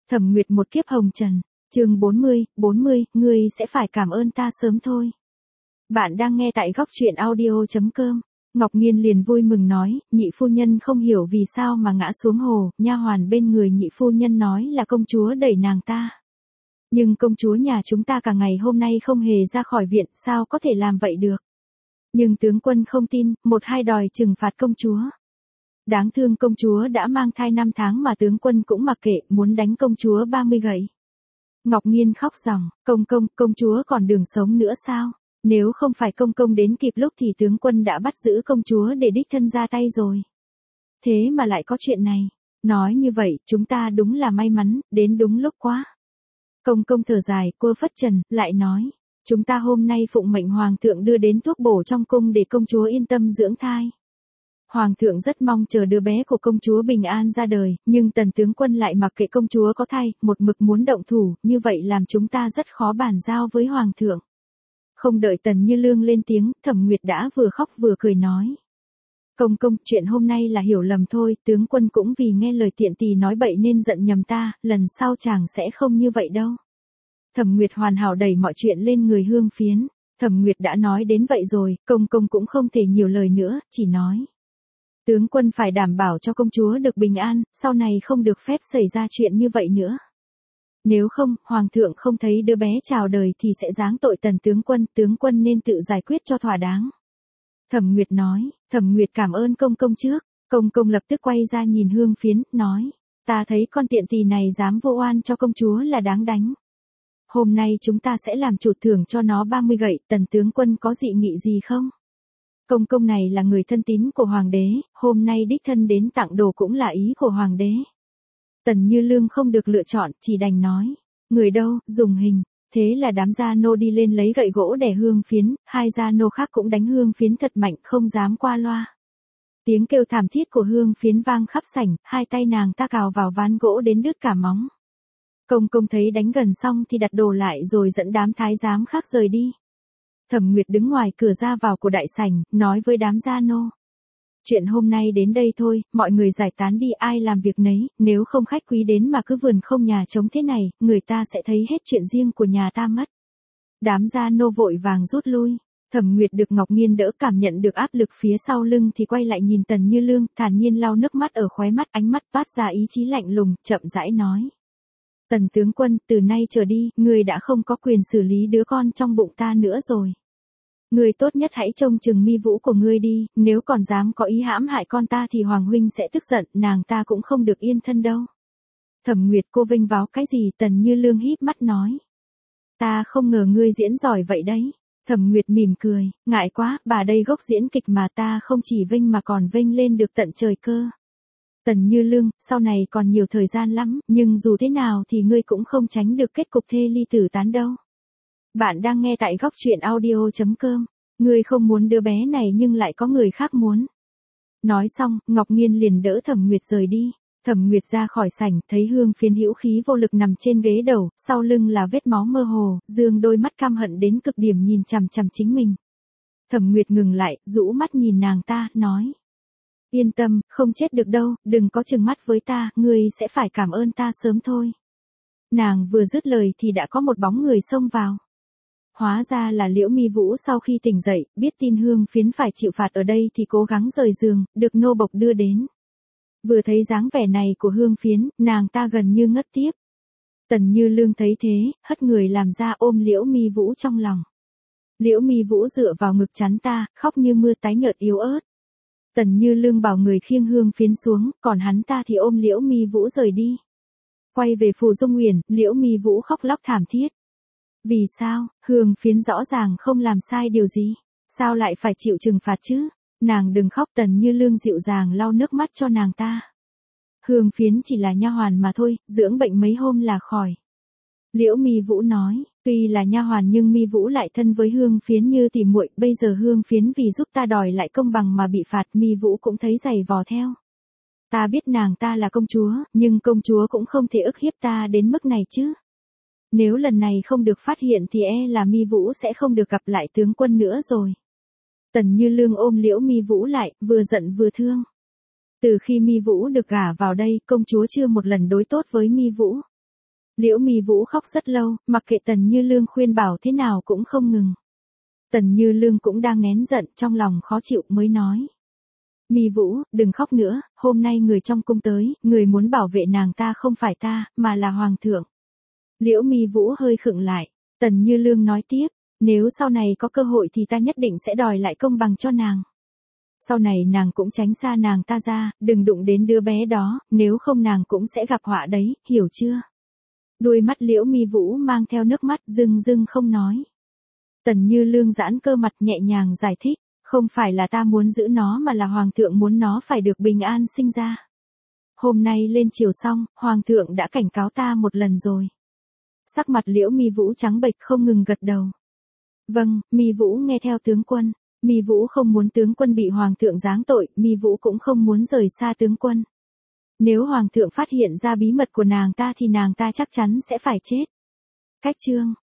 Thẩm Nguyệt một kiếp hồng trần, chương 40, ngươi sẽ phải cảm ơn ta sớm thôi. Bạn đang nghe tại góc truyện audio.com. Ngọc Nghiên liền vui mừng nói, nhị phu nhân không hiểu vì sao mà ngã xuống hồ, nha hoàn bên người nhị phu nhân nói là công chúa đẩy nàng ta. Nhưng công chúa nhà chúng ta cả ngày hôm nay không hề ra khỏi viện, sao có thể làm vậy được. Nhưng tướng quân không tin, một hai đòi trừng phạt công chúa. Đáng thương công chúa đã mang thai 5 tháng mà tướng quân cũng mặc kệ, muốn đánh công chúa 30 gậy. Ngọc Nghiên khóc ròng, công chúa còn đường sống nữa sao? Nếu không phải công đến kịp lúc thì tướng quân đã bắt giữ công chúa để đích thân ra tay rồi. Thế mà lại có chuyện này. Nói như vậy, chúng ta đúng là may mắn, đến đúng lúc quá. Công thở dài, cô phất trần, lại nói. Chúng ta hôm nay phụng mệnh hoàng thượng đưa đến thuốc bổ trong cung để công chúa yên tâm dưỡng thai. Hoàng thượng rất mong chờ đứa bé của công chúa bình an ra đời, nhưng tần tướng quân lại mặc kệ công chúa có thai, một mực muốn động thủ, như vậy làm chúng ta rất khó bàn giao với hoàng thượng. Không đợi Tần Như Lương lên tiếng, Thẩm Nguyệt đã vừa khóc vừa cười nói. Công, chuyện hôm nay là hiểu lầm thôi, tướng quân cũng vì nghe lời tiện tỳ nói bậy nên giận nhầm ta, lần sau chàng sẽ không như vậy đâu. Thẩm Nguyệt hoàn hảo đẩy mọi chuyện lên người Hương Phiến, Thẩm Nguyệt đã nói đến vậy rồi, công cũng không thể nhiều lời nữa, chỉ nói. Tướng quân phải đảm bảo cho công chúa được bình an, sau này không được phép xảy ra chuyện như vậy nữa. Nếu không, hoàng thượng không thấy đứa bé chào đời thì sẽ giáng tội Tần tướng quân nên tự giải quyết cho thỏa đáng. Thẩm Nguyệt nói, Thẩm Nguyệt cảm ơn công trước, công lập tức quay ra nhìn Hương Phiến, nói, ta thấy con tiện tỳ này dám vô oan cho công chúa là đáng đánh. Hôm nay chúng ta sẽ làm chủ thưởng cho nó 30 gậy, Tần tướng quân có dị nghị gì không? Công này là người thân tín của hoàng đế, hôm nay đích thân đến tặng đồ cũng là ý của hoàng đế. Tần Như Lương không được lựa chọn, chỉ đành nói, người đâu, dùng hình. Thế là đám gia nô đi lên lấy gậy gỗ đè Hương Phiến, hai gia nô khác cũng đánh Hương Phiến thật mạnh, không dám qua loa. Tiếng kêu thảm thiết của Hương Phiến vang khắp sảnh, hai tay nàng ta cào vào ván gỗ đến đứt cả móng. Công thấy đánh gần xong thì đặt đồ lại rồi dẫn đám thái giám khác rời đi. Thẩm Nguyệt đứng ngoài cửa ra vào của đại sảnh, nói với đám gia nô. Chuyện hôm nay đến đây thôi, mọi người giải tán đi, ai làm việc nấy, nếu không khách quý đến mà cứ vườn không nhà trống thế này, người ta sẽ thấy hết chuyện riêng của nhà ta mất. Đám gia nô vội vàng rút lui, Thẩm Nguyệt được Ngọc Nghiên đỡ, cảm nhận được áp lực phía sau lưng thì quay lại nhìn Tần Như Lương, thản nhiên lau nước mắt ở khóe mắt, ánh mắt toát ra ý chí lạnh lùng, chậm rãi nói. Tần tướng quân, từ nay trở đi, ngươi đã không có quyền xử lý đứa con trong bụng ta nữa rồi. Ngươi tốt nhất hãy trông chừng mi vũ của ngươi đi, nếu còn dám có ý hãm hại con ta thì Hoàng huynh sẽ tức giận, nàng ta cũng không được yên thân đâu. Thẩm Nguyệt, cô vênh váo cái gì? Tần Như Lương híp mắt nói. Ta không ngờ ngươi diễn giỏi vậy đấy. Thẩm Nguyệt mỉm cười, ngại quá, bà đây gốc diễn kịch mà, ta không chỉ vênh mà còn vênh lên được tận trời cơ. Tần Như Lương, sau này còn nhiều thời gian lắm, nhưng dù thế nào thì ngươi cũng không tránh được kết cục thê ly tử tán đâu. Bạn đang nghe tại góc truyện audio.com. Ngươi không muốn đứa bé này nhưng lại có người khác muốn. Nói xong, Ngọc Nghiên liền đỡ Thẩm Nguyệt rời đi. Thẩm Nguyệt ra khỏi sảnh, thấy Hương Phiến hữu khí vô lực nằm trên ghế đầu, sau lưng là vết máu mơ hồ, dương đôi mắt căm hận đến cực điểm nhìn chằm chằm chính mình. Thẩm Nguyệt ngừng lại, rũ mắt nhìn nàng ta, nói. Yên tâm, không chết được đâu, đừng có chừng mắt với ta, ngươi sẽ phải cảm ơn ta sớm thôi. Nàng vừa dứt lời thì đã có một bóng người xông vào. Hóa ra là Liễu Mi Vũ sau khi tỉnh dậy, biết tin Hương Phiến phải chịu phạt ở đây thì cố gắng rời giường, được nô bộc đưa đến. Vừa thấy dáng vẻ này của Hương Phiến, nàng ta gần như ngất tiếp. Tần Như Lương thấy thế, hất người làm ra ôm Liễu Mi Vũ trong lòng. Liễu Mi Vũ dựa vào ngực chắn ta, khóc như mưa, tái nhợt yếu ớt. Tần Như Lương bảo người khiêng Hương Phiến xuống, còn hắn ta thì ôm Liễu Mi Vũ rời đi. Quay về Phù Dung Uyển, Liễu Mi Vũ khóc lóc thảm thiết. Vì sao, Hương Phiến rõ ràng không làm sai điều gì, sao lại phải chịu trừng phạt chứ? Nàng đừng khóc, Tần Như Lương dịu dàng lau nước mắt cho nàng ta. Hương Phiến chỉ là nha hoàn mà thôi, dưỡng bệnh mấy hôm là khỏi. Liễu Mi Vũ nói, tuy là nha hoàn nhưng Mi Vũ lại thân với Hương Phiến như tỉ muội, bây giờ Hương Phiến vì giúp ta đòi lại công bằng mà bị phạt, Mi Vũ cũng thấy dày vò theo. Ta biết nàng ta là công chúa, nhưng công chúa cũng không thể ức hiếp ta đến mức này chứ. Nếu lần này không được phát hiện thì là Mi Vũ sẽ không được gặp lại tướng quân nữa rồi. Tần Như Lương ôm Liễu Mi Vũ lại, vừa giận vừa thương. Từ khi Mi Vũ được gả vào đây, công chúa chưa một lần đối tốt với Mi Vũ. Liễu Mi Vũ khóc rất lâu, mặc kệ Tần Như Lương khuyên bảo thế nào cũng không ngừng. Tần Như Lương cũng đang nén giận, trong lòng khó chịu mới nói. Mi Vũ, đừng khóc nữa, hôm nay người trong cung tới, người muốn bảo vệ nàng ta không phải ta, mà là Hoàng thượng. Liễu Mi Vũ hơi khựng lại, Tần Như Lương nói tiếp, nếu sau này có cơ hội thì ta nhất định sẽ đòi lại công bằng cho nàng. Sau này nàng cũng tránh xa nàng ta ra, đừng đụng đến đứa bé đó, nếu không nàng cũng sẽ gặp họa đấy, hiểu chưa? Đuôi mắt Liễu Mi Vũ mang theo nước mắt rưng rưng không nói. Tần Như Lương giãn cơ mặt nhẹ nhàng giải thích, không phải là ta muốn giữ nó mà là Hoàng thượng muốn nó phải được bình an sinh ra. Hôm nay lên chiều xong, Hoàng thượng đã cảnh cáo ta một lần rồi. Sắc mặt Liễu Mi Vũ trắng bệch không ngừng gật đầu. Vâng, Mi Vũ nghe theo tướng quân. Mi Vũ không muốn tướng quân bị Hoàng thượng giáng tội, Mi Vũ cũng không muốn rời xa tướng quân. Nếu Hoàng thượng phát hiện ra bí mật của nàng ta thì nàng ta chắc chắn sẽ phải chết. Cách chương